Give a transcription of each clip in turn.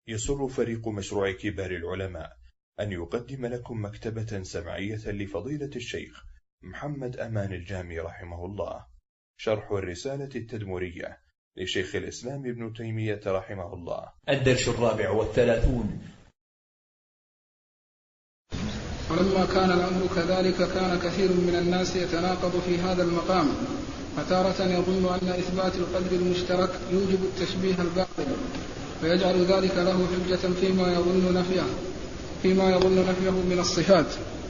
يسر فريق مشروع كبار العلماء أن يقدم لكم مكتبة سمعية لفضيلة الشيخ محمد أمان الجامي رحمه الله، شرح الرسالة التدمرية لشيخ الإسلام ابن تيمية رحمه الله. الدرس 34. ولما كان الأمر كذلك كان كثير من الناس يتناقض في هذا المقام، فتارة يظن أن إثبات القدر المشترك يوجب التشبيه الباطل، فيجعل ذلك له حجة فيما يظن نفيه من الصفات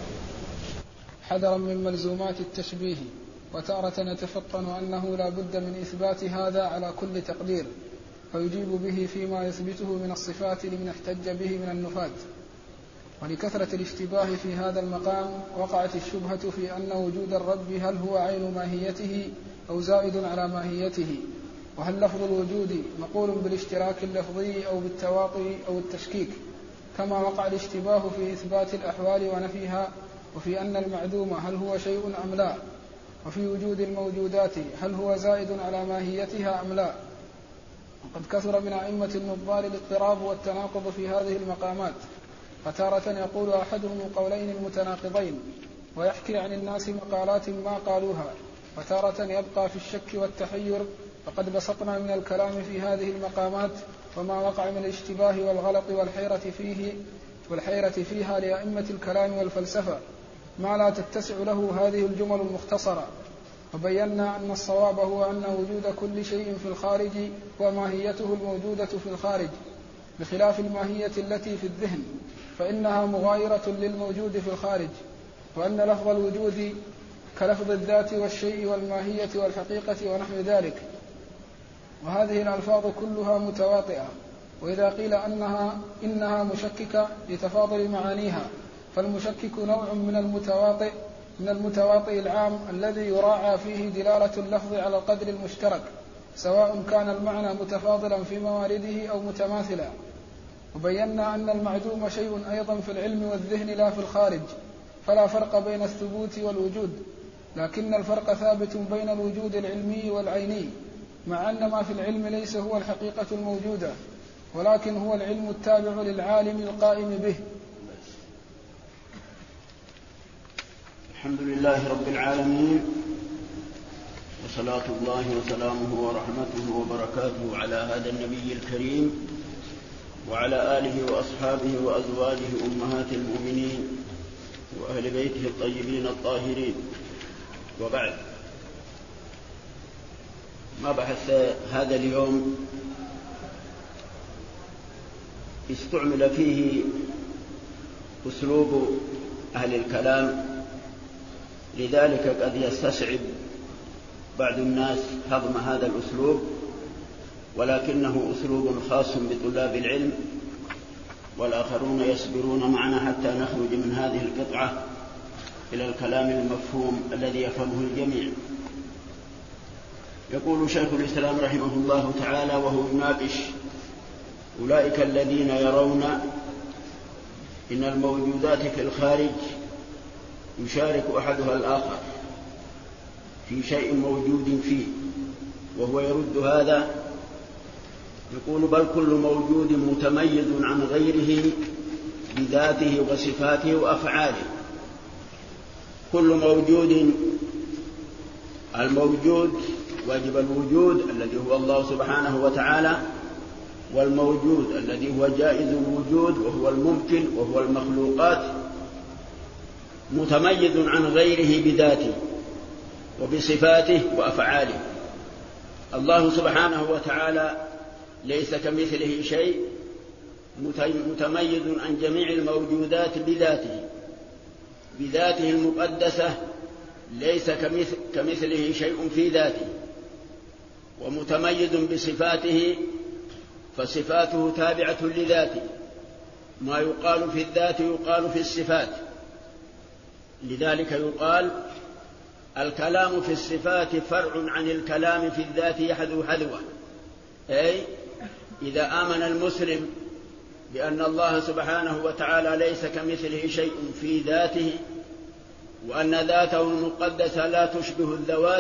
حذرا من ملزومات التشبيه، وتارة يتفطن أنه لا بد من إثبات هذا على كل تقدير، فيجيب به فيما يثبته من الصفات لمن احتج به من النفاة. ولكثرة الاشتباه في هذا المقام وقعت الشبهة في أن وجود الرب هل هو عين ماهيته أو زائد على ماهيته، وهل لفظ الوجود مقول بالاشتراك اللفظي أو بالتواطؤ أو التشكيك، كما وقع الاشتباه في إثبات الأحوال ونفيها، وفي أن المعدوم هل هو شيء أم لا، وفي وجود الموجودات هل هو زائد على ماهيتها أم لا. وقد كثر من أئمة النظار الاضطراب والتناقض في هذه المقامات، فتارة يقول أحدهم قولين المتناقضين ويحكي عن الناس مقالات ما قالوها، وتارة يبقى في الشك والتحير. فقد بسطنا من الكلام في هذه المقامات وما وقع من الاشتباه والغلط والحيرة فيها لأئمة الكلام والفلسفة ما لا تتسع له هذه الجمل المختصرة، وبينا أن الصواب هو أن وجود كل شيء في الخارج وماهيته الموجودة في الخارج، بخلاف الماهية التي في الذهن فإنها مغايرة للموجود في الخارج، وأن لفظ الوجود كلفظ الذات والشيء والماهية والحقيقة ونحو ذلك، وهذه الألفاظ كلها متواطئة. وإذا قيل إنها مشككة لتفاضل معانيها، فالمشكك نوع من المتواطئ العام الذي يراعى فيه دلالة اللفظ على القدر المشترك، سواء كان المعنى متفاضلا في موارده أو متماثلا. وبينا أن المعدوم شيء أيضا في العلم والذهن لا في الخارج، فلا فرق بين الثبوت والوجود، لكن الفرق ثابت بين الوجود العلمي والعيني، مع أن ما في العلم ليس هو الحقيقة الموجودة، ولكن هو العلم التابع للعالم القائم به. الحمد لله رب العالمين، وصلاة الله وسلامه ورحمته وبركاته على هذا النبي الكريم وعلى آله وأصحابه وأزواجه أمهات المؤمنين وأهل بيته الطيبين الطاهرين، وبعد. ما بحث هذا اليوم استعمل فيه أسلوب أهل الكلام، لذلك قد يستصعب بعض الناس هضم هذا الأسلوب، ولكنه أسلوب خاص بطلاب العلم، والآخرون يصبرون معنا حتى نخرج من هذه القطعة إلى الكلام المفهوم الذي يفهمه الجميع. يقول شيخ الإسلام رحمه الله تعالى وهو يناقش أولئك الذين يرون إن الموجودات في الخارج يشارك أحدها الآخر في شيء موجود فيه، وهو يرد هذا، يقول بل كل موجود متميز عن غيره بذاته وصفاته وأفعاله. كل موجود، الموجود واجب الوجود الذي هو الله سبحانه وتعالى، والموجود الذي هو جائز الوجود وهو الممكن وهو المخلوقات، متميز عن غيره بذاته وبصفاته وأفعاله. الله سبحانه وتعالى ليس كمثله شيء، متميز عن جميع الموجودات بذاته المقدسة، ليس كمثله شيء في ذاته، ومتميز بصفاته، فصفاته تابعة لذاته، ما يقال في الذات يقال في الصفات. لذلك يقال الكلام في الصفات فرع عن الكلام في الذات يحذو حذوه، أي إذا آمن المسلم بأن الله سبحانه وتعالى ليس كمثله شيء في ذاته، وأن ذاته المقدسة لا تشبه الذوات،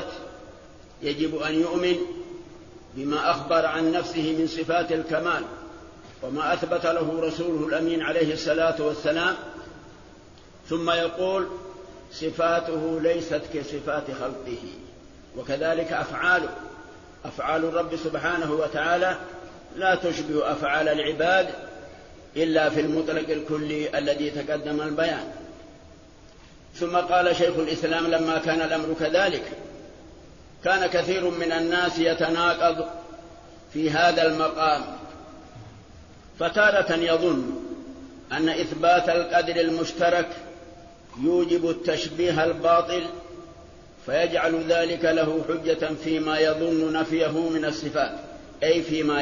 يجب أن يؤمن بما أخبر عن نفسه من صفات الكمال وما أثبت له رسوله الأمين عليه الصلاة والسلام، ثم يقول صفاته ليست كصفات خلقه. وكذلك أفعال الرب سبحانه وتعالى لا تشبه أفعال العباد إلا في المطلق الكلي الذي تقدم البيان. ثم قال شيخ الإسلام لما كان الأمر كذلك كان كثير من الناس يتناقض في هذا المقام، فتارة يظن أن إثبات القدر المشترك يوجب التشبيه الباطل، فيجعل ذلك له حجة فيما يظن نفيه من الصفات، أي فيما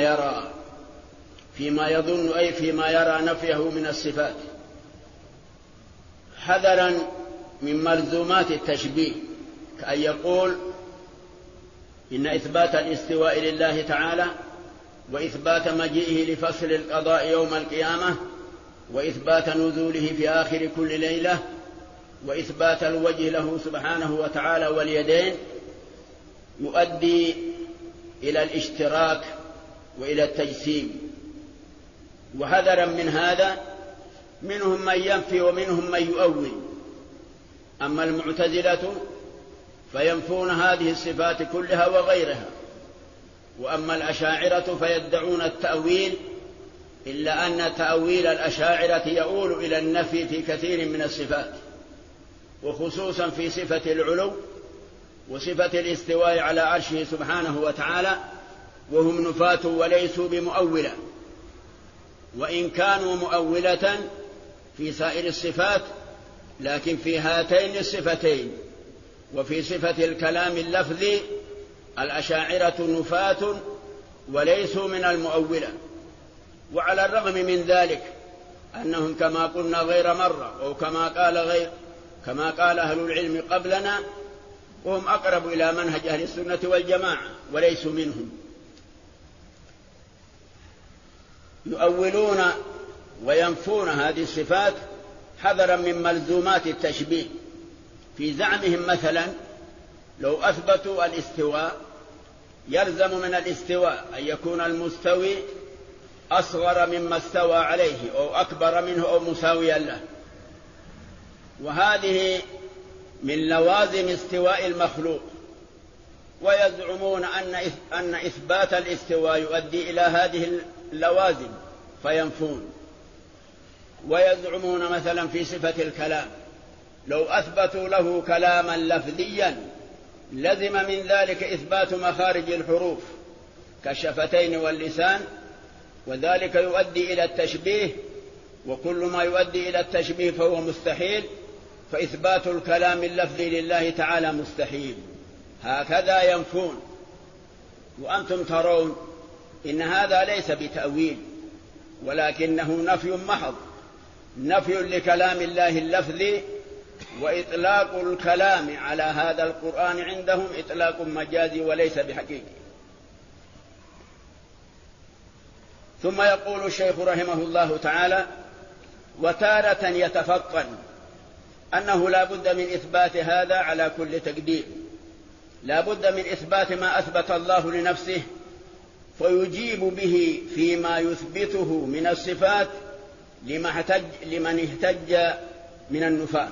يظن أي فيما يرى نفيه من الصفات، حذرا من ملزومات التشبيه، كأن يقول إن إثبات الاستواء لله تعالى، وإثبات مجيئه لفصل القضاء يوم القيامة، وإثبات نزوله في آخر كل ليلة، وإثبات الوجه له سبحانه وتعالى واليدين، يؤدي إلى الاشتراك وإلى التجسيم. وحذرا من هذا منهم من ينفي ومنهم من يؤول. أما المعتزلة فينفون هذه الصفات كلها وغيرها، وأما الأشاعرة فيدعون التأويل، إلا أن تأويل الأشاعرة يؤول إلى النفي في كثير من الصفات، وخصوصا في صفة العلو وصفة الاستواء على عرشه سبحانه وتعالى، وهم نفاة وليسوا بمؤولة، وإن كانوا مؤولة في سائر الصفات، لكن في هاتين الصفتين وفي صفة الكلام اللفظي الأشاعرة نفاة وليسوا من المؤولة. وعلى الرغم من ذلك أنهم كما قلنا غير مرة، أو كما قال أهل العلم قبلنا، وهم أقرب إلى منهج أهل السنة والجماعة وليسوا منهم، يؤولون وينفون هذه الصفات حذرا من ملزومات التشبيه. في زعمهم مثلا لو أثبتوا الاستواء يلزم من الاستواء أن يكون المستوي أصغر مما استوى عليه أو أكبر منه أو مساويا له، وهذه من لوازم استواء المخلوق. ويزعمون أن إثبات الاستواء يؤدي إلى هذه اللوازم فينفون. ويزعمون مثلا في صفة الكلام لو أثبتوا له كلاما لفظيا لزم من ذلك إثبات مخارج الحروف كالشفتين واللسان، وذلك يؤدي إلى التشبيه، وكل ما يؤدي إلى التشبيه فهو مستحيل، فإثبات الكلام اللفظي لله تعالى مستحيل. هكذا ينفون. وأنتم ترون إن هذا ليس بتأويل، ولكنه نفي محض، نفي لكلام الله اللفظي، وإطلاق الكلام على هذا القرآن عندهم إطلاق مجازي وليس بحقيقي. ثم يقول الشيخ رحمه الله تعالى: وتارة يتفطن أنه لا بد من إثبات هذا على كل تقدير، لا بد من إثبات ما أثبت الله لنفسه، فيجيب به فيما يثبته من الصفات لمن احتج من النفاة.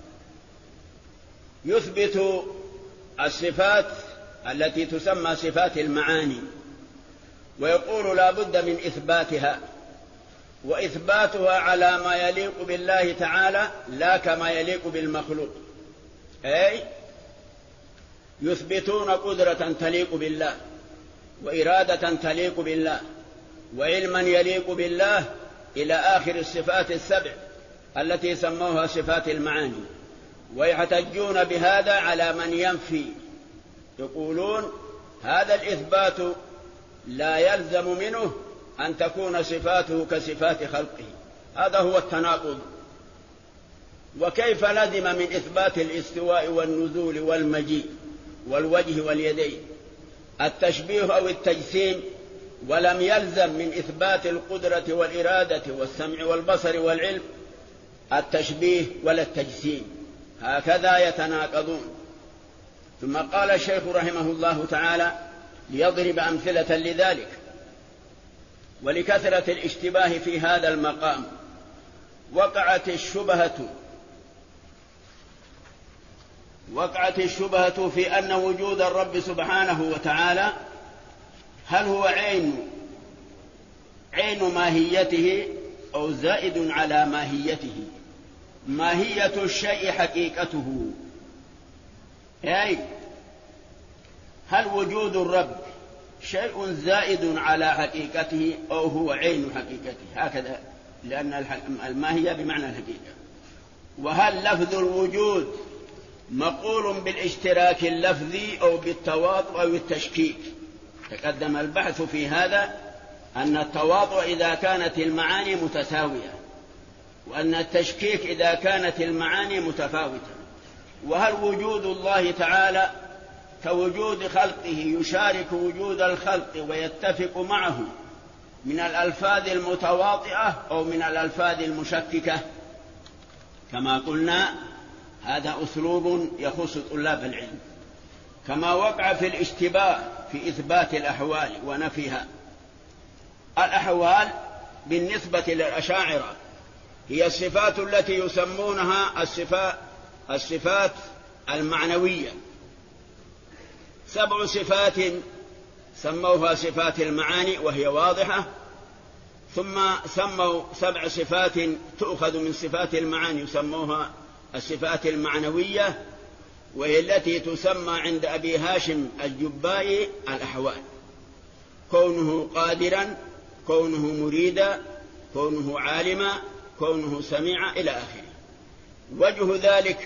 يثبت الصفات التي تسمى صفات المعاني، ويقول لا بد من إثباتها، وإثباتها على ما يليق بالله تعالى لا كما يليق بالمخلوق. أي يثبتون قدرة تليق بالله، وإرادة تليق بالله، وعلما يليق بالله، إلى آخر الصفات السبع التي سموها صفات المعاني. ويحتجون بهذا على من ينفي، يقولون هذا الإثبات لا يلزم منه أن تكون صفاته كصفات خلقه. هذا هو التناقض. وكيف لزم من إثبات الاستواء والنزول والمجيء والوجه واليدين التشبيه أو التجسيم، ولم يلزم من إثبات القدرة والإرادة والسمع والبصر والعلم التشبيه ولا التجسيم؟ هكذا يتناقضون. ثم قال الشيخ رحمه الله تعالى ليضرب أمثلة لذلك: ولكثرة الاشتباه في هذا المقام وقعت الشبهة في أن وجود الرب سبحانه وتعالى هل هو عين ماهيته أو زائد على ماهيته. ماهية الشيء حقيقته، أي هل وجود الرب شيء زائد على حقيقته أو هو عين حقيقته، هكذا، لأن الماهية بمعنى الحقيقة. وهل لفظ الوجود مقول بالاشتراك اللفظي أو بالتواطؤ أو التشكيك. تقدم البحث في هذا أن التواطؤ إذا كانت المعاني متساوية، وأن التشكيك إذا كانت المعاني متفاوتة. وهل وجود الله تعالى كوجود خلقه يشارك وجود الخلق ويتفق معه من الألفاظ المتواطئة أو من الألفاظ المشككة؟ كما قلنا هذا أسلوب يخص طلاب العلم، كما وقع في الاشتباه في إثبات الأحوال ونفيها. الأحوال بالنسبة للأشاعرة هي الصفات التي يسمونها الصفات المعنوية. 7 صفات سموها صفات المعاني وهي واضحة، ثم سموا 7 صفات تؤخذ من صفات المعاني يسموها الصفات المعنوية، وهي التي تسمى عند أبي هاشم الجبائي الأحوال: كونه قادرا، كونه مريدا، كونه عالما، كونه سميعا، إلى آخره. وجه ذلك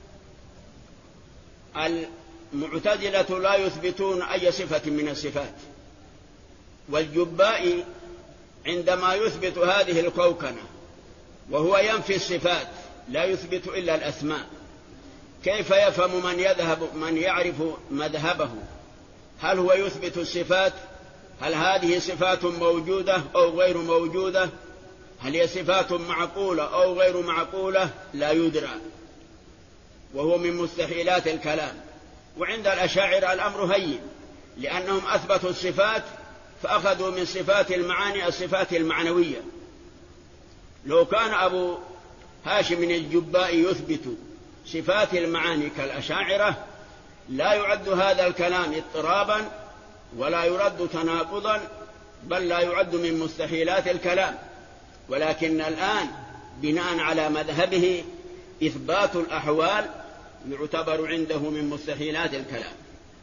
المعتزلة لا يثبتون أي صفة من الصفات، والجبائي عندما يثبت هذه الكوكنة وهو ينفي الصفات لا يثبت إلا الأسماء، كيف يفهم من يعرف مذهبه؟ هل هو يثبت الصفات؟ هل هذه صفات موجودة أو غير موجودة؟ هل هي صفات معقولة أو غير معقولة؟ لا يدرى، وهو من مستحيلات الكلام. وعند الأشاعرة الأمر هين، لأنهم أثبتوا الصفات فأخذوا من صفات المعاني الصفات المعنوية. لو كان أبو هاشم الجبائي يثبت صفات المعاني كالأشاعرة لا يعد هذا الكلام اضطرابا ولا يرد تناقضا، بل لا يعد من مستحيلات الكلام. ولكن الآن بناء على مذهبه إثبات الأحوال يعتبر عنده من مستحيلات الكلام.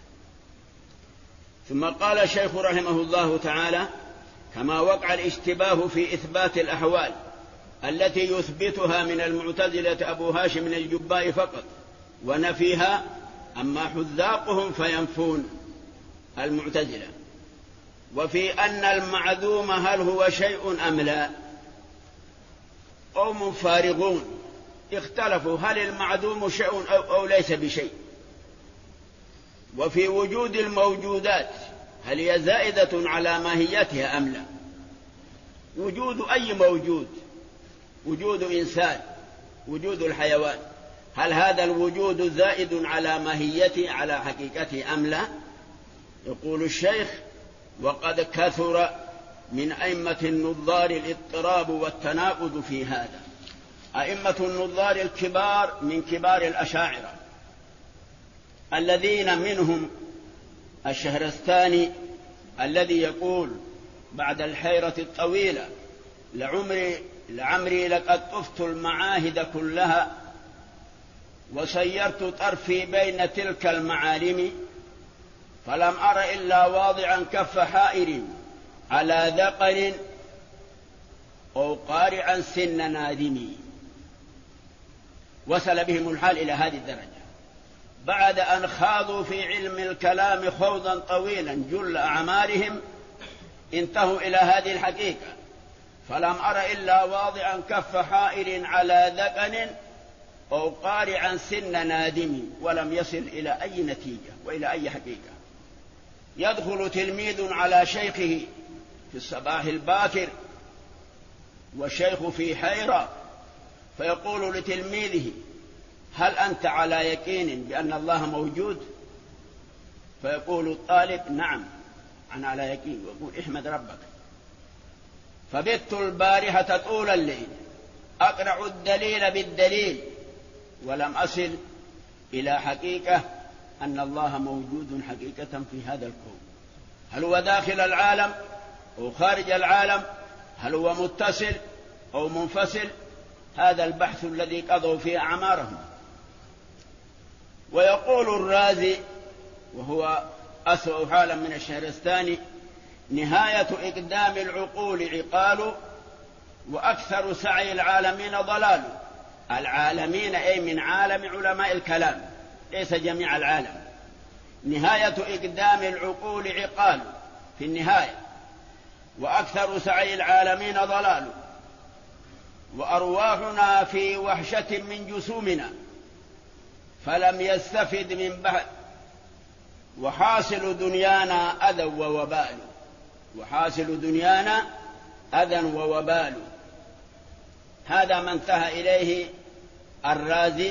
ثم قال الشيخ رحمه الله تعالى: كما وقع الاشتباه في إثبات الأحوال التي يثبتها من المعتزلة أبو هاشم الجبائي فقط ونفيها، أما حذاقهم فينفون المعتزلة. وفي أن المعدوم هل هو شيء أم لا؟ قوم فارغون اختلفوا هل المعدوم شيء أو ليس بشيء. وفي وجود الموجودات هل هي زائدة على ماهيتها أم لا؟ وجود أي موجود، وجود إنسان، وجود الحيوان، هل هذا الوجود زائد على ماهيته على حقيقته أم لا؟ يقول الشيخ: وقد كثر من أئمة النظار الاضطراب والتناقض في هذا. أئمة النظار الكبار من كبار الأشاعرة الذين منهم الشهرستاني الذي يقول بعد الحيرة الطويلة: لعمري لقد طفت المعاهد كلها وسيرت طرفي بين تلك المعالم، فلم أر إلا واضعا كف حائر على ذقن أو قارعا سن نادم. وصل بهم الحال إلى هذه الدرجة بعد أن خاضوا في علم الكلام خوضا طويلا جل أعمارهم، انتهوا إلى هذه الحقيقة: فلم أر إلا واضعا كف حائر على ذقن أو قارعا سن نادم، ولم يصل إلى أي نتيجة وإلى أي حقيقة. يدخل تلميذ على شيخه في الصباح الباكر والشيخ في حيرة، فيقول لتلميذه: هل أنت على يقين بأن الله موجود؟ فيقول الطالب: نعم أنا على يقين. ويقول: احمد ربك. فبت البارحة طول الليل أقرع الدليل بالدليل ولم أصل إلى حقيقة أن الله موجود حقيقة في هذا الكون. هل هو داخل العالم أو خارج العالم؟ هل هو متصل أو منفصل؟ هذا البحث الذي قضوا فيه أعمارهم. ويقول الرازي وهو أسوأ حالا من الشهرستاني: نهاية إقدام العقول عقال وأكثر سعي العالمين ضلال. العالمين أي من عالم علماء الكلام، ليس جميع العالم. نهاية إقدام العقول عقال في النهاية، وأكثر سعي العالمين ضلال، وأرواحنا في وحشة من جسومنا فلم يستفد من بعد، وحاصل دنيانا أذى ووبال. وحاصل دنيانا أذى ووبال. هذا ما انتهى إليه الرازي.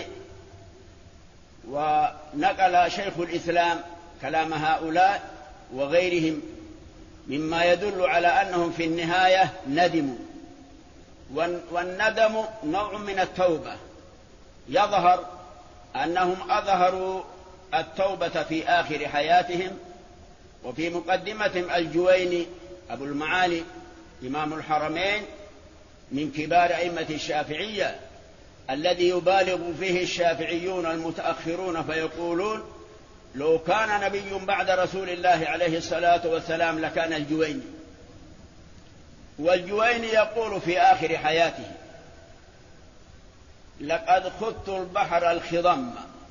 ونقل شيخ الإسلام كلام هؤلاء وغيرهم مما يدل على أنهم في النهاية ندموا. والندم نوع من التوبة. يظهر أنهم أظهروا التوبة في آخر حياتهم. وفي مقدمتهم الجويني أبو المعالي إمام الحرمين من كبار أئمة الشافعية الذي يبالغ فيه الشافعيون المتأخرون فيقولون: لو كان نبي بعد رسول الله عليه الصلاة والسلام لكان الجويني. والجويني يقول في آخر حياته: لقد خضت البحر الخضم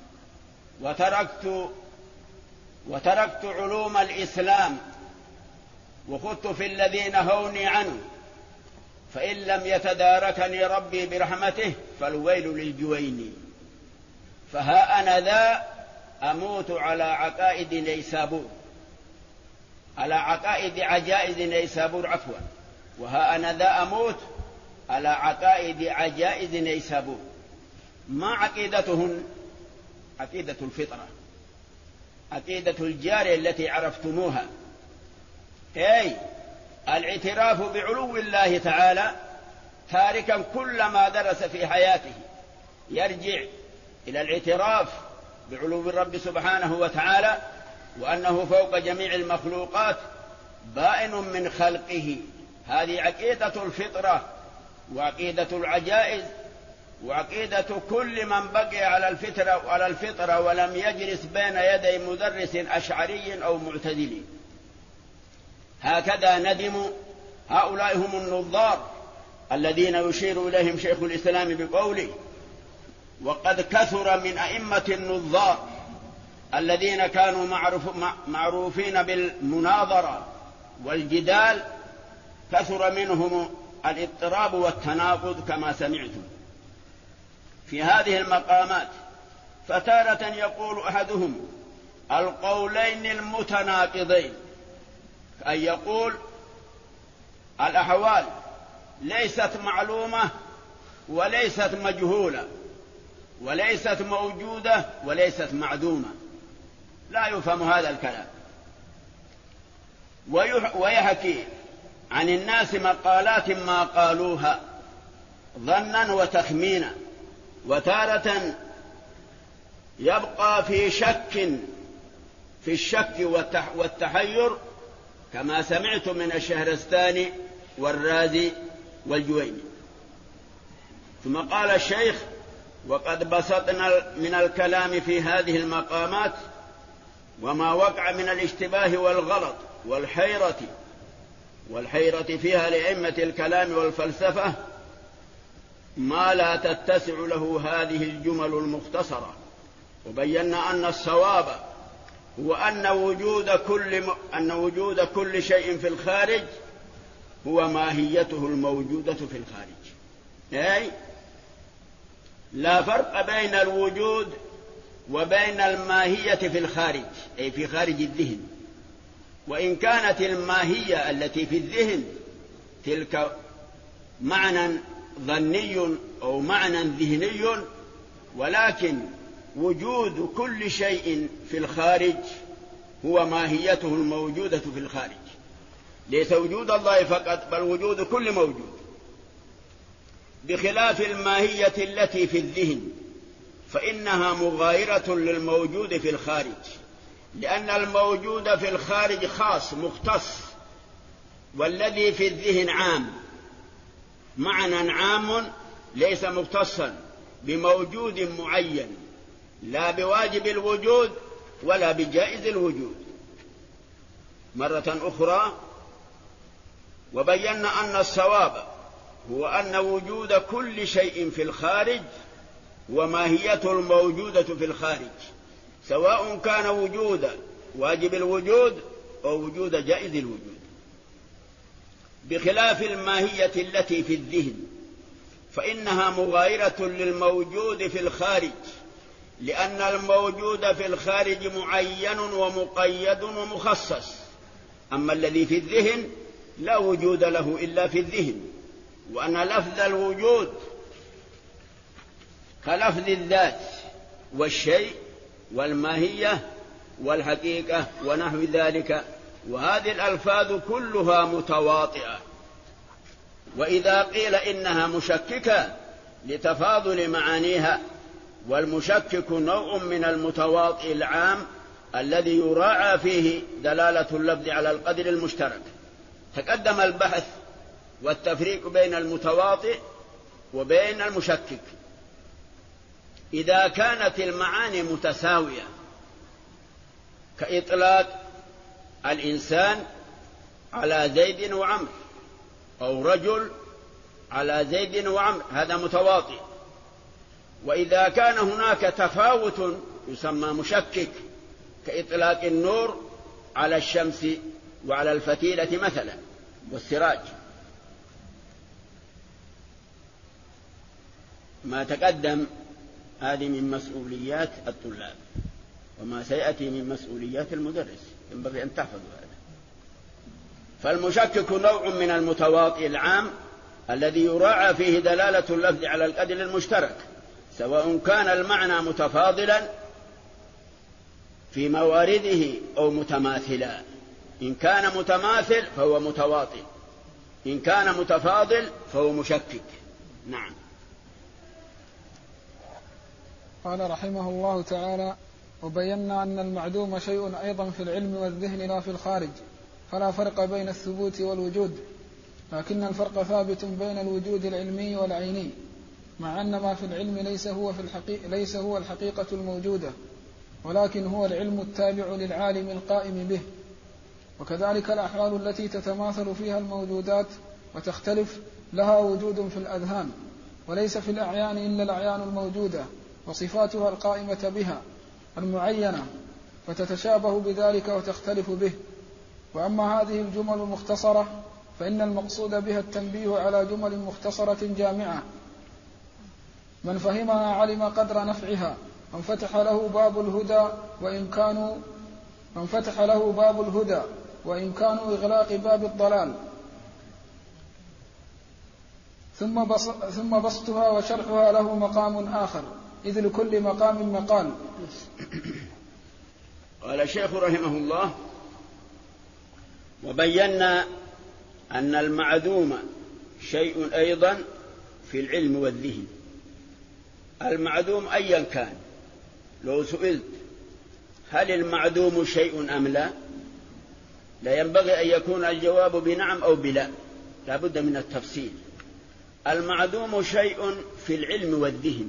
وتركت علوم الإسلام وخضت في الذين هوني عنه، فإن لم يتداركني ربي برحمته فالويل للجويني. فها أنا ذا أموت على عقائد نيسابور، على عقائد عجائز نيسابور عفوا. وها أنا ذا أموت على عقائد عجائز نيسابور. ما عقيدتهن؟ عقيدة الفطرة، عقيدة الجارية التي عرفتموها، أي الاعتراف بعلو الله تعالى، تاركا كل ما درس في حياته يرجع إلى الاعتراف بعلو الرب سبحانه وتعالى، وأنه فوق جميع المخلوقات بائن من خلقه. هذه عقيدة الفطرة وعقيدة العجائز وعقيدة كل من بقي على الفطرة ولم يجلس بين يدي مدرس أشعري أو معتدلي. هكذا ندموا. هؤلاء هم النظار الذين يشير إليهم شيخ الإسلام بقوله: وقد كثر من أئمة النظار الذين كانوا معروفين بالمناظرة والجدال، كثر منهم الاضطراب والتناقض كما سمعتم في هذه المقامات. فتارة يقول أحدهم القولين المتناقضين، أن يقول الأحوال ليست معلومة وليست مجهولة وليست موجودة وليست معدومة. لا يفهم هذا الكلام. ويحكي عن الناس مقالات ما قالوها ظنا وتخمينا، وتارة يبقى في الشك والتحير كما سمعت من الشهرستاني والرازي والجويني. ثم قال الشيخ: وقد بسطنا من الكلام في هذه المقامات وما وقع من الاشتباه والغلط والحيرة فيها لأئمة الكلام والفلسفة ما لا تتسع له هذه الجمل المختصرة. وبينا أن الصواب هو أن وجود كل شيء في الخارج هو ماهيته الموجودة في الخارج. أي لا فرق بين الوجود وبين الماهية في الخارج، أي في خارج الذهن. وإن كانت الماهية التي في الذهن تلك معنى ظني أو معنى ذهني، ولكن وجود كل شيء في الخارج هو ماهيته الموجودة في الخارج. ليس وجود الله فقط بل وجود كل موجود، بخلاف الماهية التي في الذهن فإنها مغايرة للموجود في الخارج، لأن الموجود في الخارج خاص مختص، والذي في الذهن عام، معنى عام ليس مختصا بموجود معين، لا بواجب الوجود ولا بجائز الوجود. مرة أخرى، وبينا أن الصواب هو أن وجود كل شيء في الخارج وماهيته الموجودة في الخارج، سواء كان وجود واجب الوجود أو وجود جائز الوجود، بخلاف الماهية التي في الذهن فإنها مغايرة للموجود في الخارج، لأن الموجود في الخارج معين ومقيد ومخصص، أما الذي في الذهن لا وجود له إلا في الذهن، وأن لفظ الوجود كلفظ الذات والشيء والماهية والحقيقة ونحو ذلك، وهذه الألفاظ كلها متواطئة. وإذا قيل إنها مشككة لتفاضل معانيها، والمشكك نوع من المتواطئ العام الذي يراعى فيه دلالة اللفظ على القدر المشترك. تقدم البحث والتفريق بين المتواطئ وبين المشكك. إذا كانت المعاني متساوية كإطلاق الإنسان على زيد وعمر، أو رجل على زيد وعمر، هذا متواطئ. وإذا كان هناك تفاوت يسمى مشكك، كإطلاق النور على الشمس وعلى الفتيلة مثلا والسراج. ما تقدم هذه من مسؤوليات الطلاب، وما سيأتي من مسؤوليات المدرس، ينبغي أن تحفظوا هذا. فالمشكك نوع من المتواطئ العام الذي يراعى فيه دلالة اللفظ على القدر المشترك، سواء كان المعنى متفاضلا في موارده أو متماثلا. إن كان متماثل فهو متواطئ، إن كان متفاضل فهو مشكك. نعم. قال رحمه الله تعالى: وبينا أن المعدوم شيء أيضا في العلم والذهن لا في الخارج، فلا فرق بين الثبوت والوجود، لكن الفرق ثابت بين الوجود العلمي والعيني، مع أن ما في العلم ليس هو الحقيقة الموجودة، ولكن هو العلم التابع للعالم القائم به. وكذلك الأحوال التي تتماثل فيها الموجودات وتختلف لها وجود في الأذهان، وليس في الأعيان إلا الأعيان الموجودة وصفاتها القائمة بها المعينة، فتتشابه بذلك وتختلف به. وأما هذه الجمل المختصرة فإن المقصود بها التنبيه على جمل مختصرة جامعة، من فهمها علم قدر نفعها، وانفتح له باب الهدى وإمكان إغلاق باب الضلال. ثم بسطها وشرحها له مقام آخر، إذ لكل مقام مقال. قال الشيخ رحمه الله: وبينا أن المعدوم شيء أيضا في العلم والذهن. المعدوم أيا كان، لو سئلت هل المعدوم شيء أم لا، لا ينبغي أن يكون الجواب بنعم أو بلا، لا بد من التفصيل. المعدوم شيء في العلم والذهن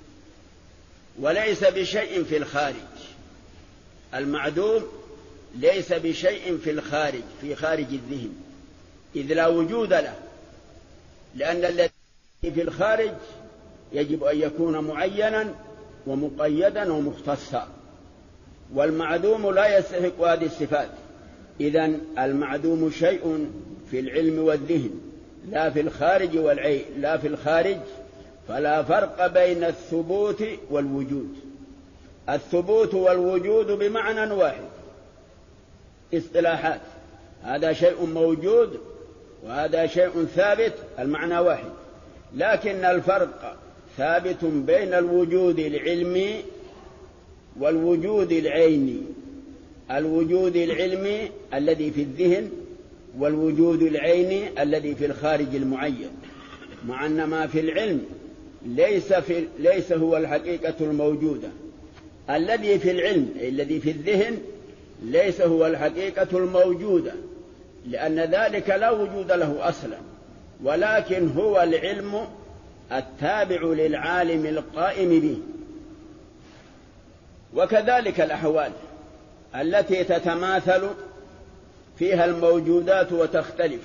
وليس بشيء في الخارج. المعدوم ليس بشيء في الخارج، في خارج الذهن، إذ لا وجود له، لأن الذي في الخارج يجب أن يكون معينا ومقيدا ومختصا، والمعدوم لا يستحق هذه الصفات. إذن المعدوم شيء في العلم والذهن لا في الخارج والعين، لا في الخارج، فلا فرق بين الثبوت والوجود. الثبوت والوجود بمعنى واحد، اصطلاحات، هذا شيء موجود وهذا شيء ثابت، المعنى واحد، لكن الفرق ثابت بين الوجود العلمي والوجود العيني. الوجود العلمي الذي في الذهن والوجود العيني الذي في الخارج المعين، مع أن ما في العلم ليس هو الحقيقة الموجودة. الذي في العلم الذي في الذهن ليس هو الحقيقة الموجودة، لأن ذلك لا وجود له أصلا، ولكن هو العلم التابع للعالم القائم به. وكذلك الأحوال التي تتماثل فيها الموجودات وتختلف.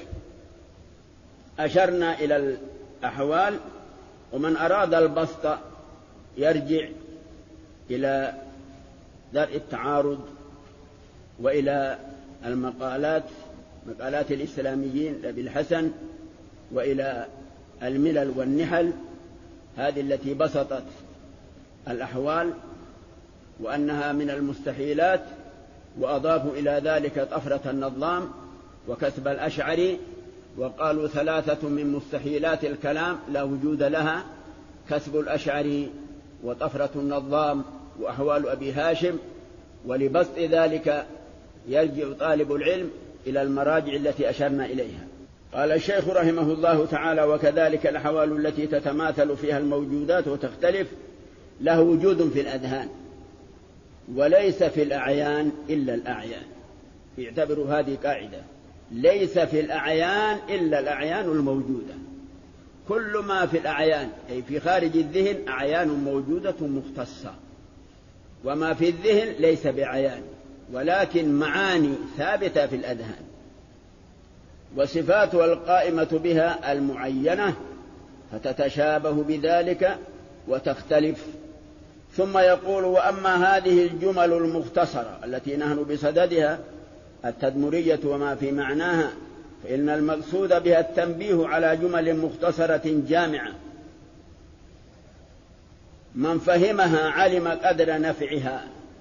أشرنا إلى الأحوال، ومن أراد البسط يرجع إلى درء التعارض وإلى مقالات الإسلاميين لأبي الحسن، وإلى الملل والنحل، هذه التي بسطت الأحوال وأنها من المستحيلات، وأضافوا إلى ذلك طفرة النظام وكسب الأشعري، وقالوا 3 من مستحيلات الكلام لا وجود لها: كسب الأشعري وطفرة النظام وأحوال أبي هاشم. ولبسط ذلك يرجع طالب العلم إلى المراجع التي أشرنا إليها. قال الشيخ رحمه الله تعالى: وكذلك الأحوال التي تتماثل فيها الموجودات وتختلف له وجود في الأذهان، وليس في الأعيان إلا الأعيان. اعتبروا هذه قاعدة: ليس في الأعيان إلا الأعيان الموجودة. كل ما في الأعيان أي في خارج الذهن أعيان موجودة مختصة، وما في الذهن ليس بعيان، ولكن معاني ثابتة في الأذهان، وصفاتها القائمة بها المعينة، فتتشابه بذلك وتختلف. ثم يقول: وأما هذه الجمل المختصرة التي نحن بصددها، التدمرية وما في معناها، فإن المقصود بها التنبيه على جمل مختصرة جامعة، من فهمها علم قدر نفعها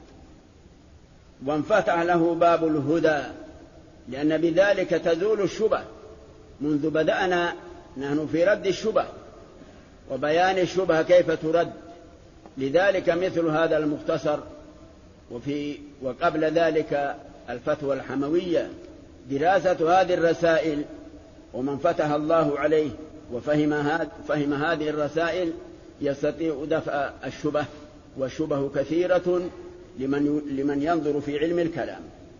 وانفتح له باب الهدى، لأن بذلك تزول الشبه. منذ بدأنا نحن في رد الشبه وبيان الشبه كيف ترد، لذلك مثل هذا المختصر، وقبل ذلك الفتوى الحموية، دراسة هذه الرسائل، ومن فتح الله عليه وفهم هذه الرسائل يستطيع دفع الشبه، والشبه كثيرة لمن ينظر في علم الكلام.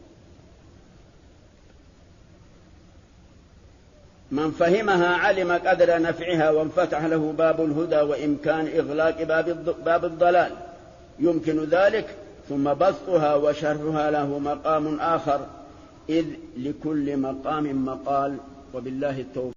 من فهمها علم قدر نفعها وانفتح له باب الهدى وإمكان إغلاق باب الضلال، يمكن ذلك. ثم بسطها وشرحها له مقام آخر، إذ لكل مقام مقال، وبالله التوفيق.